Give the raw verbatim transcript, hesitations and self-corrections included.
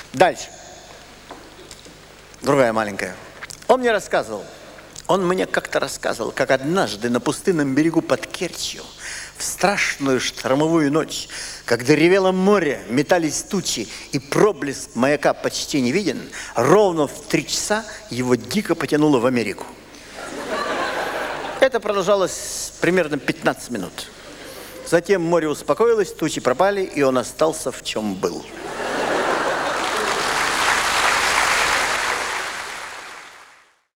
Дальше. Другая маленькая. Он мне рассказывал, он мне как-то рассказывал, как однажды на пустынном берегу под Керчью в страшную штормовую ночь, когда ревело море, метались тучи, и проблеск маяка почти не виден, ровно в три часа его дико потянуло в Америку. Это продолжалось примерно пятнадцать минут. Затем море успокоилось, тучи пропали, и он остался в чем был.